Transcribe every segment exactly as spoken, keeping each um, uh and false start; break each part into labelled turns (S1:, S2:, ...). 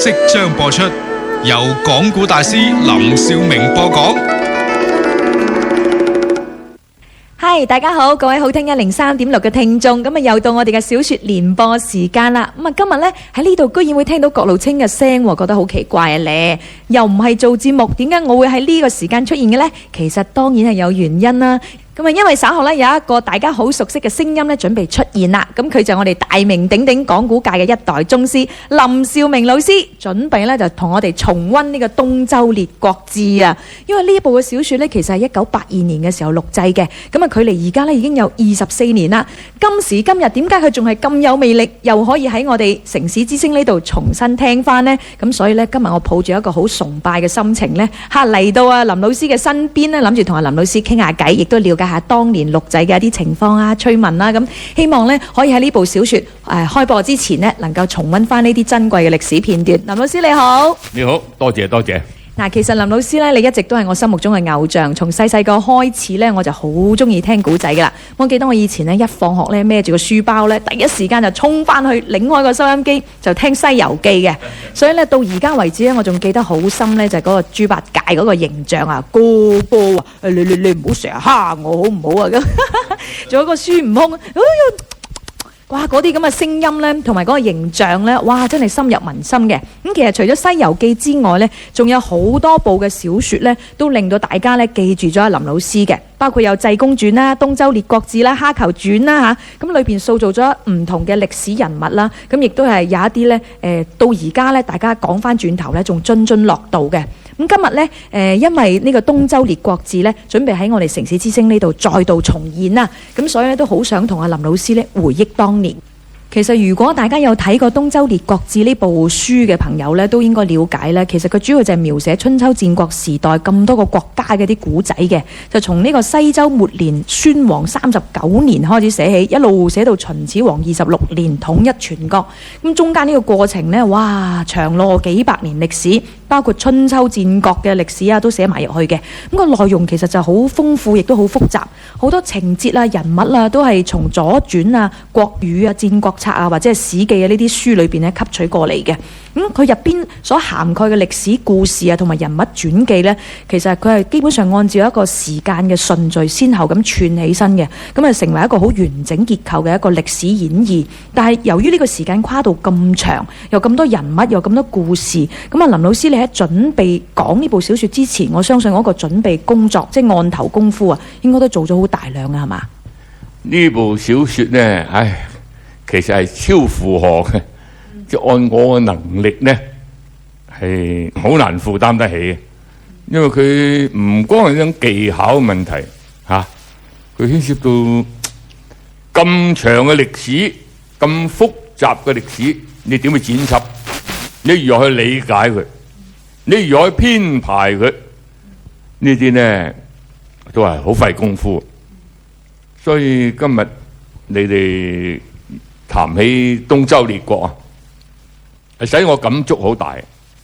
S1: 即將播出，由講古大師林少明播講。
S2: 嗨，大家好，各位好聽一零三點六嘅聽眾，咁啊又到我哋嘅小說連播時間啦。咁啊今日呢喺呢度居然會聽到郭路清嘅聲，覺得好奇怪啊咧，又唔係做節目，點解我會喺呢個時間出現嘅呢？其實當然係有原因啦。咁啊，因為稍後咧有一個大家好熟悉嘅聲音咧，準備出現啦。咁佢就係我哋大名鼎鼎講古界嘅一代宗師林少明老師，準備咧就同我哋重溫呢個《東周列國志》啊。因為呢一部嘅小說咧，其實係一九八二年嘅時候錄製嘅。咁啊，距離而家咧已經有二十四年啦。今時今日點解佢仲係咁有魅力，又可以喺我哋城市之聲呢度重新聽翻呢？咁所以咧，今日我抱住一個好崇拜嘅心情咧，嚇嚟到啊林老師嘅身邊咧，諗住同阿林老師傾下偈，亦都了解下當年錄製嘅一啲情況啊、趣聞啦，咁希望咧可以喺呢部小說誒、呃、開播之前呢，能夠重溫翻呢啲珍貴嘅歷史片段。林老師你好，
S3: 你好，多謝多謝。
S2: 嗱，其實林老師咧，你一直都係我心目中嘅偶像。從細細個開始咧，我就好中意聽古仔噶啦。我記得我以前咧一放學咧孭住個書包咧，第一時間就衝翻去擰開個收音機就聽《西遊記》嘅。所以咧到而家為止咧，我仲記得好深咧，就係、是、嗰個豬八戒嗰個形象啊，個個啊，你你你唔好成日蝦我好唔好啊？咁仲有個孫悟空，哎呀！哇！嗰啲咁嘅聲音呢，同埋嗰個形象呢，哇！真係深入民心嘅。咁其實除咗《西遊記》之外呢，仲有好多部嘅小說呢，都令到大家呢記住咗阿林老師嘅，包括有《濟公傳》啦、《東周列國志》啦、《蝦球傳》啦嚇。咁裏邊塑造咗唔同嘅歷史人物啦。咁亦都係有一啲呢，誒、呃、到而家呢，大家講翻轉頭呢，仲津津樂道嘅。咁今日呢，誒、呃、因為呢個《東周列國志》呢，準備喺我哋城市之星呢度再度重現啦。咁所以呢，都好想同阿林老師呢回憶當年。其實如果大家有睇過《東周列國志》呢部書嘅朋友呢，都應該了解呢。其實佢主要就係描寫春秋戰國時代咁多個國家嘅啲古仔嘅，就從呢個西周末年宣王三十九年開始寫起，一路寫到秦始皇二十六年統一全國。咁中間呢個過程呢，哇，長落幾百年歷史，包括春秋戰國嘅歷史啊，都寫埋入去嘅。咁個內容其實就好豐富，亦都好複雜，好多情節啊、人物啊，都係從左傳啊、國語啊、戰國策啊，或者係史記啊呢啲書裏邊咧吸取過嚟嘅。咁佢入邊所涵蓋嘅歷史故事啊，同埋人物傳記呢，其實佢係基本上按照一個時間嘅順序先後咁串起身嘅，咁啊成為一個好完整結構嘅一個歷史演義。但係由於呢個時間跨度咁長，有咁多人物，有咁多故事，咁啊林老師你喺準備講呢部小說之前，我相信嗰個準備工作，即係案頭功夫啊，應該都做咗好大量嘅係嘛？
S3: 呢部小說呢，唉，其實係超負荷嘅，即係按我嘅能力呢，係好難負擔得起嘅。因為佢唔光係一種技巧問題嚇，佢牽涉到咁長嘅歷史、咁複雜嘅歷史，你點去剪輯？你如何去理解佢？你如何去編排佢？呢啲呢都係好費功夫。所以今日你哋談起東周列國啊，係使我感觸好大。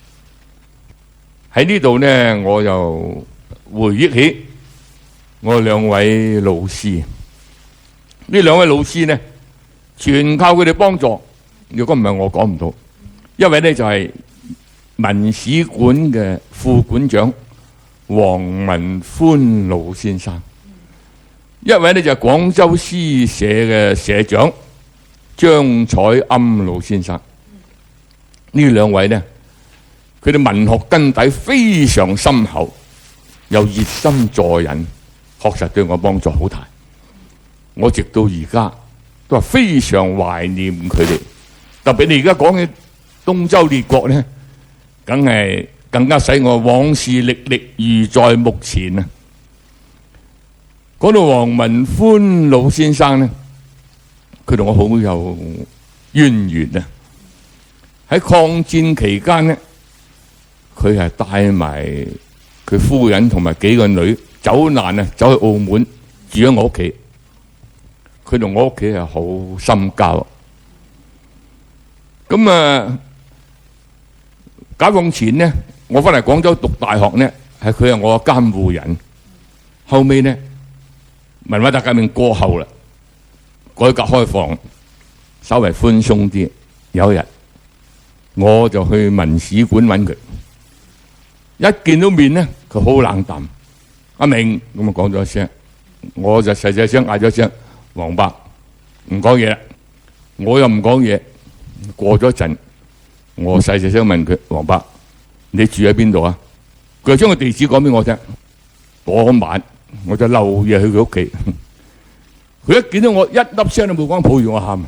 S3: 喺呢度呢，我又回憶起我兩位老師。呢兩位老師呢，全靠佢哋幫助。如果唔係，我講唔到。一位呢就係文史館嘅副館長黃文歡老先生。一位呢就係廣州詩社嘅社長張彩庵老先生。呢兩位呢，佢哋文學根底非常深厚，又熱心助人，確實對我幫助好大。我直到而家都係非常懷念佢哋。特別你而家講起東周列國呢，梗係更加使我往事歷歷如在目前啊！講到黃文歡老先生呢，佢同我好有淵源啊！喺抗戰期間呢，佢係帶埋佢夫人同埋幾個女走難啊，走去澳門住喺我屋企。佢同我屋企係好深交。咁啊，解放前呢，我翻嚟廣州讀大學呢，係佢係我嘅監護人。後尾呢，文化大革命過後啦，改革開放稍微寬鬆啲。有一日， 我就去文史館揾佢。一見到面咧，佢好冷淡。阿明咁啊講咗一聲，我就細細聲嗌咗聲黃伯，唔講嘢啦。我又唔講嘢。過咗一陣，我細細聲問佢：黃伯，你住喺邊度啊？佢就將個地址講俾我聽。嗰晚我就漏夜去佢屋企。佢一見到我，一粒聲都冇講，抱住我喊，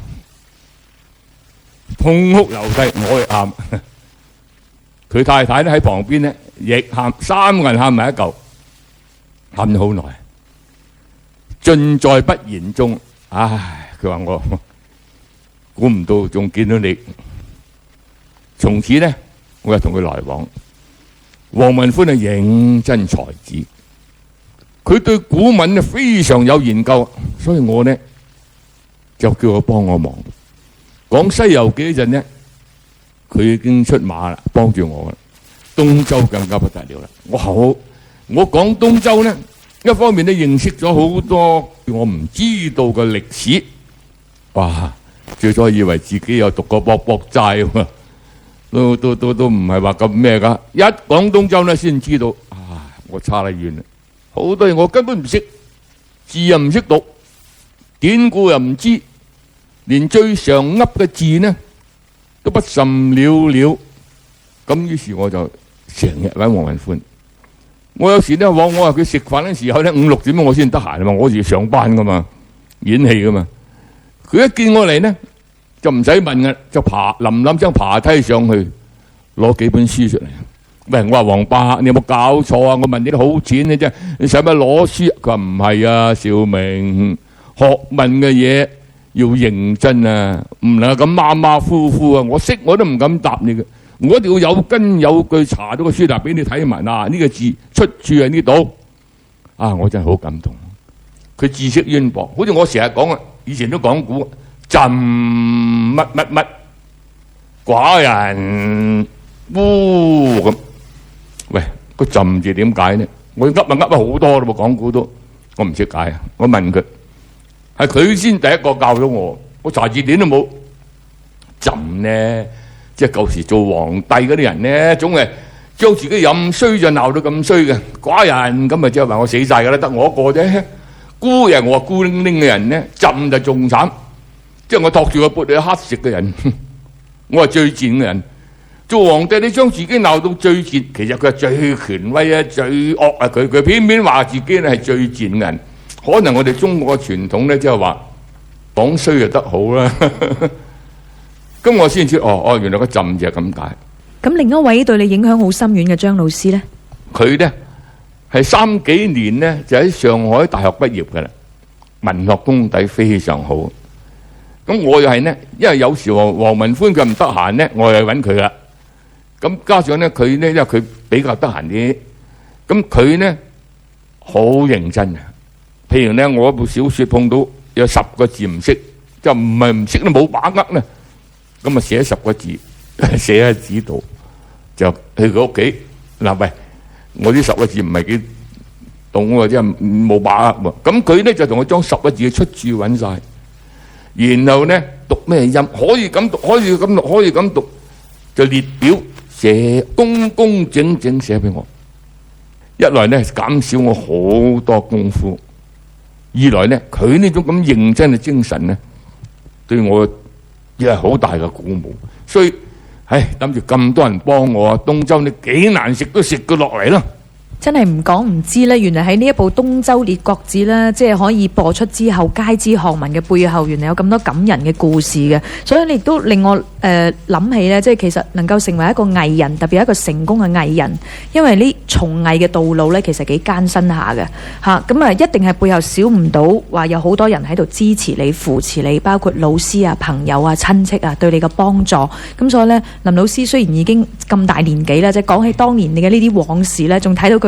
S3: 痛哭流涕，我亦喊。佢太太咧喺旁邊咧，亦喊，三個人喊埋一嚿，喊咗好耐，盡在不言中。唉，佢話我估唔到仲見到你。從此咧，我又同佢來往。黃文歡係認真才子，佢對古文咧非常有研究，所以我呢就叫佢幫我忙。講《西遊記》嗰陣呢，佢已經出馬啦，幫住我啦。東周更加不得了啦！我好，我講東周呢，一方面咧認識咗好多我唔知道嘅歷史。哇！最初以為自己有讀過博博齋喎，都都都都唔係話咁咩噶。一講東周呢，先知道啊，我差得遠啦！好多嘢我根本唔識，字又唔識讀，典故又唔知，連最常噏嘅字呢都不甚了了。咁於是我就成日揾黃文歡。我有時咧往我話佢食飯嘅時候咧，五六點我先得閒啊嘛，我自己上班噶嘛，演戲噶嘛。佢一見我嚟呢，就唔使問嘅，就爬冧冧聲爬梯上去，攞幾本書出嚟。喂，我話黃伯，你有冇搞錯啊？我問你啲好淺嘅啫，你使乜攞書？佢話唔係啊，兆明，學問嘅嘢要認真啊，唔能夠咁馬馬虎虎啊！我識我都唔敢答你嘅，我一定要有根有據查到個書嗱俾你睇埋嗱，呢個字出處喺呢度啊！我真係好感動。佢知識淵博，好似我成日講啊，以前都講古朕乜乜乜寡人烏咁。喂，個朕字點解呢？我噏啊噏咗好多咯，講古都我唔識解啊！我問佢，係佢先第一個教咗我，我查字典都冇。朕呢，即係舊時做皇帝嗰啲人呢，總係將自己任衰就鬧到咁衰嘅。寡人咁啊，即係話我死晒噶啦，得我一個啫。孤人我話孤零零嘅人呢，朕就仲慘，即係我托住個缽嚟乞食嘅人，我係最賤嘅人。做皇帝你將自己鬧到最賤，其實佢係最權威啊、最惡啊，佢佢偏偏話自己咧係最賤嘅人。可能我哋中國嘅傳統咧，即係話講衰就得好啦。咁我先知哦哦，原來個朕就係咁解。
S2: 咁另一位對你影響好深遠嘅張老師呢？
S3: 佢呢係三幾年呢就喺上海大學畢業㗎啦，文學功底非常好。咁我又係呢，因為有時黃黃文歡佢唔得閒呢，我又揾佢啦。咁加上呢，佢呢因為佢比較得閒啲，咁佢呢好認真啊。譬如呢，我一部小説碰到有十個字唔識，就唔係唔識都冇把握呢。咁啊寫十個字，寫喺紙度，就去佢屋企嗱。喂，我呢十個字唔係幾懂喎，即係冇把握喎。咁佢呢就同我將十個字嘅出處揾晒，然後呢讀咩音可以咁讀，可以咁讀，可以咁讀，就列表寫工工整整寫俾我。一來呢減少我好多功夫，二來呢佢呢種咁認真嘅精神呢，對我亦係好大嘅鼓舞。所以唉，諗住咁多人幫我，東周你幾難食都食佢落嚟啦。
S2: 真係唔講唔知咧，原來喺呢一部《東周列國志》咧，即係可以播出之後，皆知學問嘅背後，原來有咁多感人嘅故事嘅。所以你亦都令我誒諗起咧，即係其實能夠成為一個藝人，特別係一個成功嘅藝人，因為呢從藝嘅道路咧，其實幾艱辛下嘅嚇。咁啊，一定係背後少唔到話有好多人喺度支持你、扶持你，包括老師啊、朋友啊、親戚啊對你嘅幫助。咁所以咧，林老師雖然已經咁大年紀啦，即係講起當年你嘅呢啲往事咧，仲睇到佢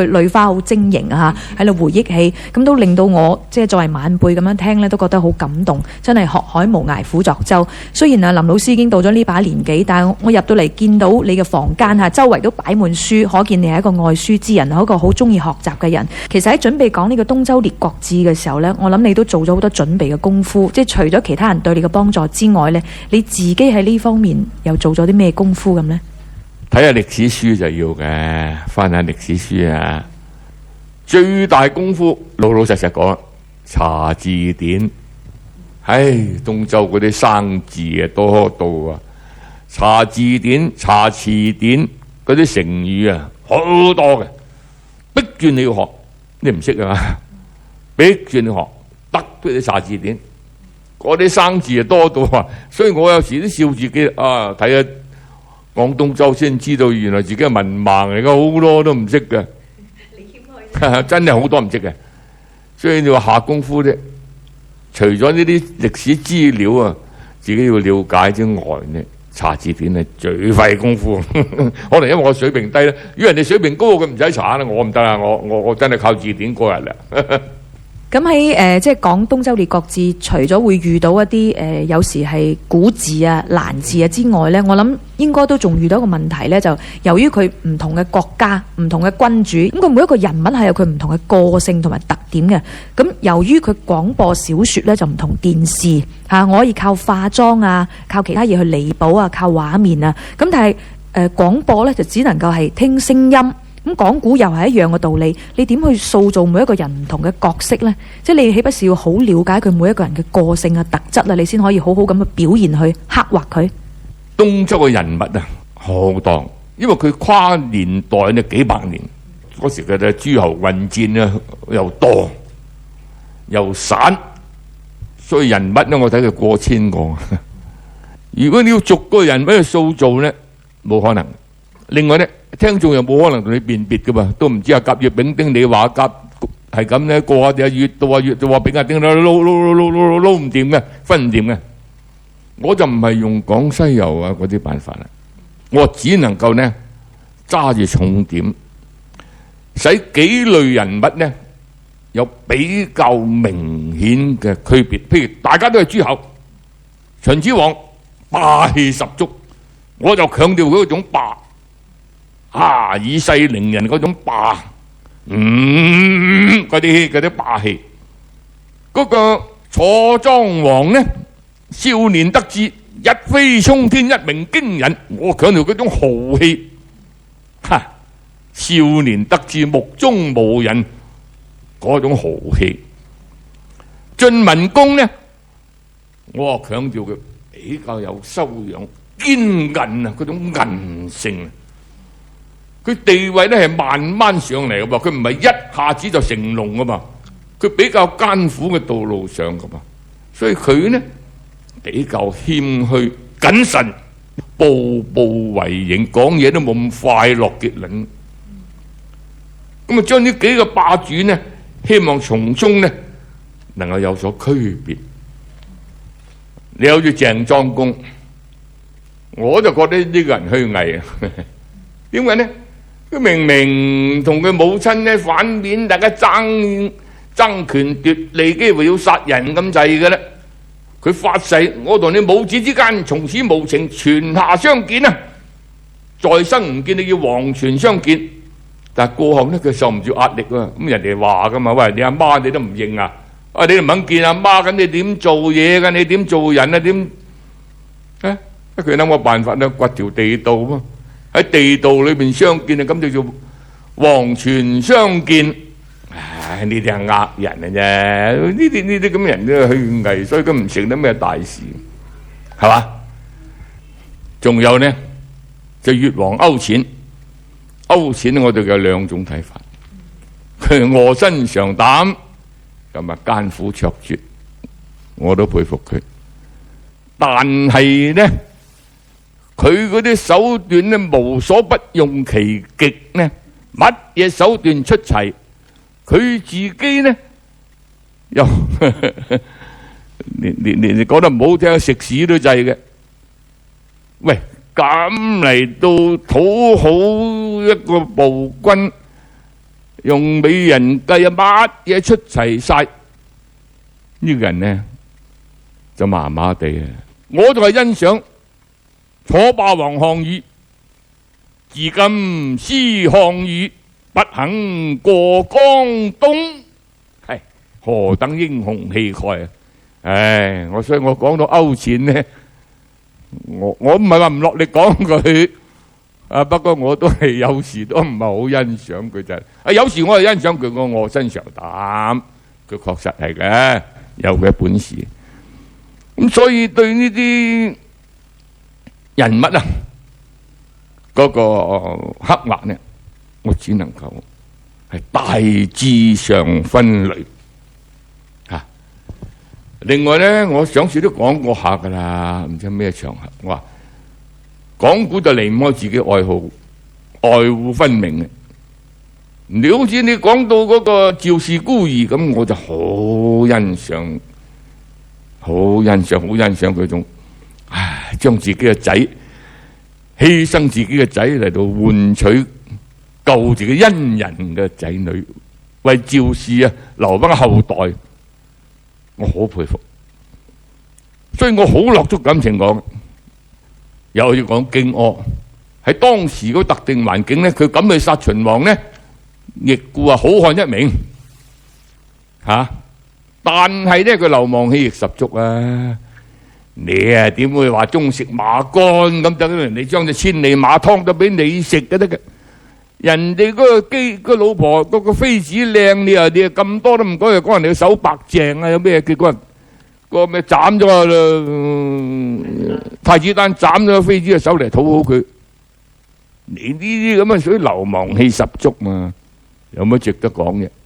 S2: 淚花好晶瑩啊，喺度回憶起，咁都令到我即係作為晚輩咁樣聽呢，都覺得好感動。真係學海無涯苦作舟。雖然啊林老師已經到咗呢把年紀，但係我入到嚟見到你嘅房間嚇，周圍都擺滿書，可見你係一個愛書之人，係一個好中意學習嘅人。其實喺準備講呢個東周列國志嘅時候呢，我諗你都做咗好多準備嘅功夫，即係除咗其他人對你嘅幫助之外呢，你自己喺呢方面又做咗啲咩功夫咁呢？
S3: 睇下歷史書就要嘅，翻下歷史書啊！最大功夫老老實實講，查字典。唉，東周嗰啲生字啊多到啊，查字典、查詞典嗰啲成語啊好多嘅，逼住你要學，你唔識啊嘛，逼住你學，得俾你查字典。嗰啲生字啊多到啊，所以我有時都笑自己啊，睇下講東周先知道原來自己係文盲嚟嘅，好多都唔識嘅。真係好多唔識嘅，所以你話下功夫啫。除咗呢啲歷史資料啊，自己要了解之外呢，查字典係最費功夫。可能因為我水平低咧，如果人哋水平高，佢唔使查啦，我唔得啊！我我我真係靠字典過日啦。
S2: 咁喺誒即係講東周列國志，除咗會遇到一啲誒、呃、有時係古字啊、難字啊之外呢，我諗應該都仲遇到一個問題呢，就由於佢唔同嘅國家、唔同嘅君主，咁佢每一個人物係有佢唔同嘅個性同埋特點嘅。咁由於佢廣播小説呢，就唔同電視嚇、啊，我可以靠化妝啊、靠其他嘢去彌補啊、靠畫面啊。咁但係誒、呃、廣播呢，就只能夠係聽聲音。咁講古又係一樣嘅道理，你點去塑造每一個人唔同嘅角色呢？即係你豈不是要好了解佢每一個人嘅個性啊、特質啊，你先可以好好咁去表現去刻畫佢。
S3: 東周嘅人物啊，好多，因為佢跨年代呢幾百年，嗰時嘅諸侯混戰啊又多又散，所以人物呢我睇佢過千個。如果你要逐個人物去塑造呢，冇可能。另外呢，聽眾又冇可能同你辨別噶嘛，都唔知阿甲乙丙丁，你話甲係咁咧，過下啲月到啊月就話丙啊丁啦，撈撈撈撈撈撈唔掂嘅，分唔掂嘅。我就唔係用講西遊啊嗰啲辦法啦，我只能夠呢揸住重點，使幾類人物呢有比較明顯嘅區別。譬如大家都係諸侯，秦始皇霸氣十足，我就強調佢嗰種霸。啊！以勢凌人嗰種霸，嗯，嗰啲嗰啲霸氣。嗰、那個楚莊王呢，少年得志，一飛沖天，一鳴驚人。我強調嗰種豪氣，哈！少年得志，目中無人，嗰種豪氣。晉文公呢，我強調佢比較有修養、堅韌啊，嗰種韌性。佢地位咧係慢慢上嚟嘅噃，佢唔係一下子就成龍嘅嘛，佢比較艱苦嘅道路上嘅嘛，所以佢呢比較謙虛謹慎，步步為營，講嘢都冇咁快樂結論。咁啊，將呢幾個霸主呢，希望從中呢能夠有所區別。你好似鄭莊公，我就覺得呢個人虛偽啊，點解呢？佢明明同佢母親呢反面，大家爭爭權奪利，幾乎要殺人咁滯嘅咧。佢發誓：我同你母子之間從此無情，泉下相見啊！在生唔見，你要黃泉相見。但係過後呢，佢受唔住壓力啊！咁人哋話噶嘛，喂，你阿媽你都唔認啊？啊，你都唔肯見阿媽，咁你點做嘢噶？你點做人啊？點啊？佢諗個辦法咧，掘條地道啊！喺地道裏邊相見啊，咁就叫黃泉相見。唉，呢啲係呃人嘅啫，呢啲呢啲咁嘅人都係虛偽，所以佢唔成得咩大事，係嘛？仲有呢，就越王勾踐，勾踐我哋有兩種睇法，佢臥薪嘗膽，咁啊艱苦卓絕，我都佩服佢，但係呢。佢嗰啲手段呢，無所不用其極呢，乜嘢手段出齊，佢自己呢又你你你你講得唔好聽，食屎都制嘅。喂，咁嚟到討好一個暴君， 用美人計啊，乜嘢出齊晒，呢個人呢就麻麻地啊！我就係欣賞楚霸王項羽，至今思項羽不肯過江東，係何等英雄氣概啊！唉，我所以我講到勾踐呢，我我唔係話唔落力講佢。啊！不過我都係有時都唔係好欣賞佢就係，啊有時我係欣賞佢個臥薪嘗膽，佢確實係嘅，有佢嘅本事。咁所以對呢啲人物啊，嗰個刻畫呢，我只能夠係大致上分類嚇。另外呢，我上次都講過下㗎啦，唔知咩場合，我話。講古就離唔開自己愛好，愛護分明嘅。你好似你講到嗰個趙氏孤兒咁，我就好欣賞，好欣賞，好欣賞嗰種，唉，將自己嘅仔犧牲自己嘅仔嚟到換取救自己恩人嘅仔女，為趙氏啊留翻個後代，我好佩服，所以我好落足感情講。又要講荊軻喺當時嗰特定環境咧，佢敢去殺秦王咧，亦故啊好漢一名嚇、啊。但係咧，佢流氓氣亦十足啊！你啊點會話中食馬肝咁等人哋將隻千里馬劏咗俾你食嘅得嘅？人哋嗰個基、嗰個老婆嗰、嗰個妃子靚，你啊你啊咁多都唔講，又講人哋手白淨啊，有咩結果？個咩斬咗啊？太子丹斬咗妃子嘅手嚟討好佢，你呢啲咁嘅屬於流氓氣十足嘛？有乜值得講嘅？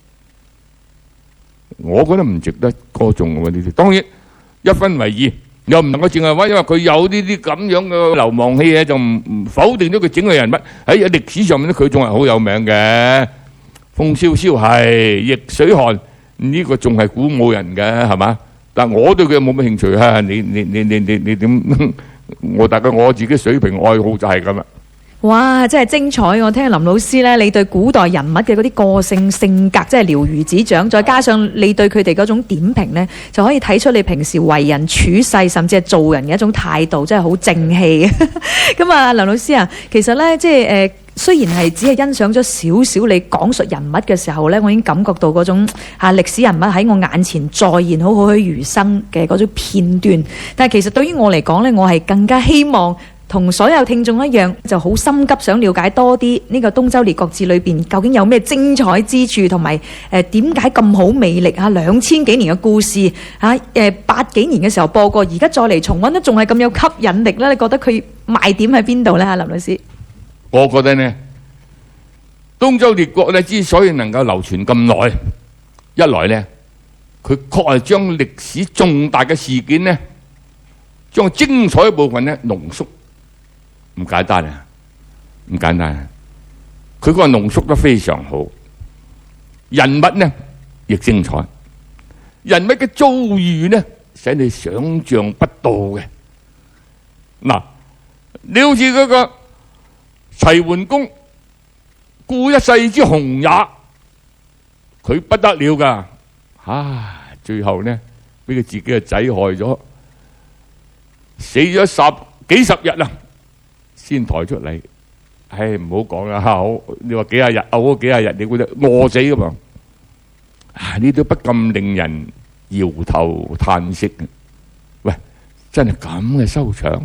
S3: 我覺得唔值得歌頌嘅呢啲。當然一分為二，又唔能夠淨係話因為佢有呢啲咁樣嘅流氓氣嘅，就唔唔否定咗佢整個人物喺歷史上面咧，佢仲係好有名嘅。風蕭蕭係易水寒，呢個仲係鼓舞人嘅，係嘛？但我對佢冇乜興趣嚇，你你你你你你點？我大概我自己水平愛好就係咁啦。
S2: 哇！真係精彩！我聽林老師咧，你對古代人物嘅嗰啲個性性格真係了如指掌，再加上你對佢哋嗰種點評呢，就可以睇出你平時為人處世，甚至係做人嘅一種態度，真係好正氣。咁啊，梁老師啊，其實呢，即係誒。呃雖然係只係欣賞咗少少你講述人物嘅時候呢，我已經感覺到嗰種嚇歷史人物喺我眼前再現好栩栩如生嘅嗰種片段。但係其實對於我嚟講呢，我係更加希望同所有聽眾一樣，就好心急想了解多啲呢個《東周列國志》裏邊究竟有咩精彩之處，同埋誒點解咁好魅力嚇？兩千幾年嘅故事嚇，誒八幾年嘅時候播過，而家再嚟重溫都仲係咁有吸引力咧。你覺得佢賣點喺邊度呢？嚇，林老師？
S3: 我覺得呢，東周列國呢之所以能夠流傳咁耐，一來呢，佢確係將歷史重大嘅事件呢，將精彩嘅部分呢濃縮，唔簡單啊，唔簡單啊！佢嗰個濃縮得非常好，人物呢亦精彩，人物嘅遭遇呢，使你想象不到嘅。嗱，你好似嗰個齊桓公顧一世之雄也，佢不得了噶，啊！最後呢，俾佢自己嘅仔害咗，死咗十幾十日啦，先抬出嚟。唉，唔好講啦，好，你話幾廿日，嘔咗幾廿日，你估得餓死噶嘛？啊，呢都不禁令人搖頭嘆息。喂，真係咁嘅收場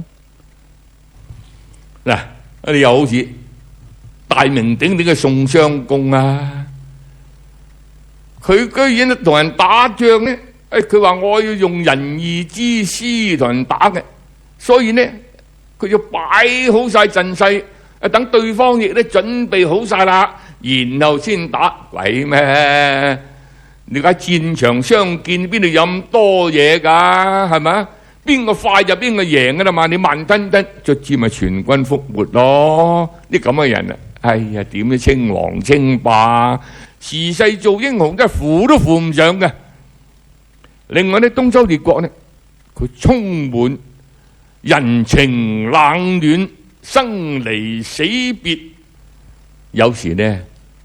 S3: 嗱？你又好似大名鼎鼎嘅宋襄公啊，佢居然同人打仗呢？誒，佢話我要用仁義之師同人打嘅，所以呢，佢要擺好晒陣勢，誒，等對方亦都準備好晒啦，然後先打。鬼咩？你喺戰場相見，邊度有咁多嘢㗎？係咪？邊個快就邊個贏噶啦嘛！你慢吞吞，卒之咪全軍覆沒咯！啲咁嘅人啊，哎呀，點都稱王稱霸，時勢做英雄真係扶都扶唔上嘅。另外呢，東周列國呢，佢充滿人情冷暖、生離死別，有時呢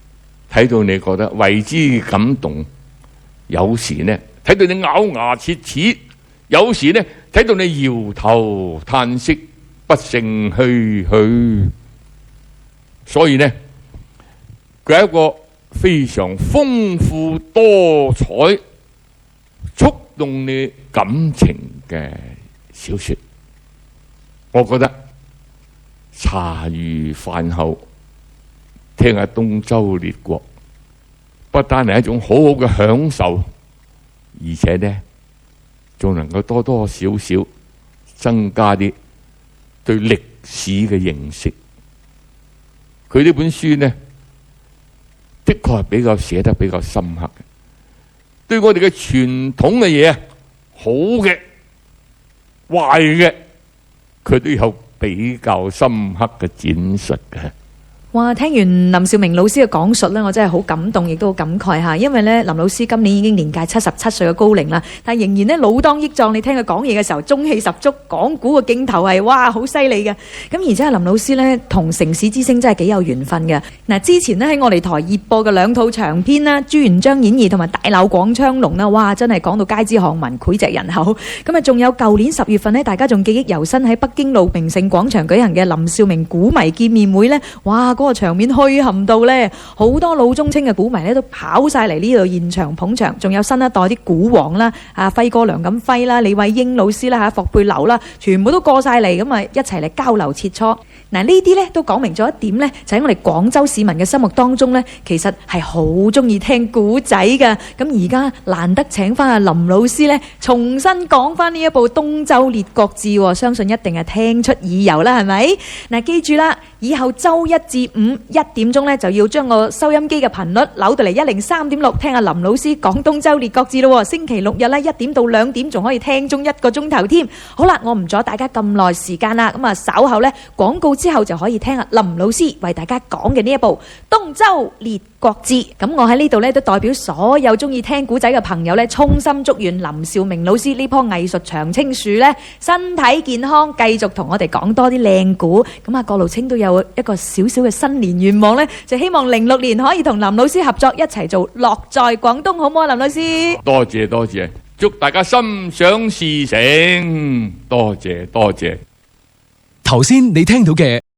S3: 睇到你覺得為之感動，有時呢睇到你咬牙切齒，有時呢睇到你搖頭嘆息，不勝唏噓。所以呢，佢係一個非常豐富多彩、觸動你感情嘅小說。我覺得茶餘飯後聽下東周列國，不單係一種好好嘅享受，而且呢仲能夠多多少少增加啲對歷史嘅認識。佢呢本書呢，的確係比較寫得比較深刻嘅，對我哋嘅傳統嘅嘢，好嘅、壞嘅，佢都有比較深刻嘅展述嘅。
S2: 哇！聽完林兆明老師嘅講述咧，我真係好感動，亦都好感慨嚇。因為咧，林老師今年已經年屆七十七歲嘅高齡啦，但係仍然咧老當益壯。你聽佢講嘢嘅時候，中氣十足，講古嘅勁頭係哇好犀利嘅。咁而且林老師咧同城市之星真係幾有緣分嘅。嗱，之前咧喺我哋台熱播嘅兩套長篇啦，《朱元璋演義》同埋《大鬧廣昌隆》啦，哇！真係講到街知巷聞，膾炙人口。咁啊，仲有舊年十月份咧，大家仲記憶猶新喺北京路名勝廣場舉行嘅林兆明古迷見面會咧，哇！嗰個場面墟冚到咧，好多老中青嘅股迷咧都跑晒嚟呢度現場捧場，仲有新一代啲股王啦，啊輝哥梁錦輝啦、李慧英老師啦、嚇霍佩樓啦，全部都過晒嚟，咁啊一齊嚟交流切磋。嗱，呢啲咧都講明咗一點咧，就喺我哋廣州市民嘅心目當中咧，其實係好中意聽古仔嘅。咁而家難得請翻阿林老師咧，重新講翻呢一部《東周列國志》，相信一定係聽出耳油啦，係咪？嗱，記住啦，以後周一至五一點鐘咧就要將個收音機嘅頻率扭到嚟一零三點六，聽阿林老師講《東周列國志》咯。星期六日咧一點到兩點仲可以聽中一個鐘頭添。好啦，我唔阻大家咁耐時間啦，咁啊稍後咧廣告之後就可以聽阿林老師為大家講嘅呢一部《東周列國志》。咁我喺呢度咧都代表所有中意聽古仔嘅朋友咧，衷心祝願林兆明老師呢棵藝術長青樹咧身體健康，繼續同我哋講多啲靚古。咁啊，郭路清都有一個小小嘅新年願望咧，就希望零六年可以同林老師合作一齊做《樂在廣東》，好唔好啊？林老師，
S3: 多謝多謝，祝大家心想事成，多謝多謝。
S1: 頭先你聽到嘅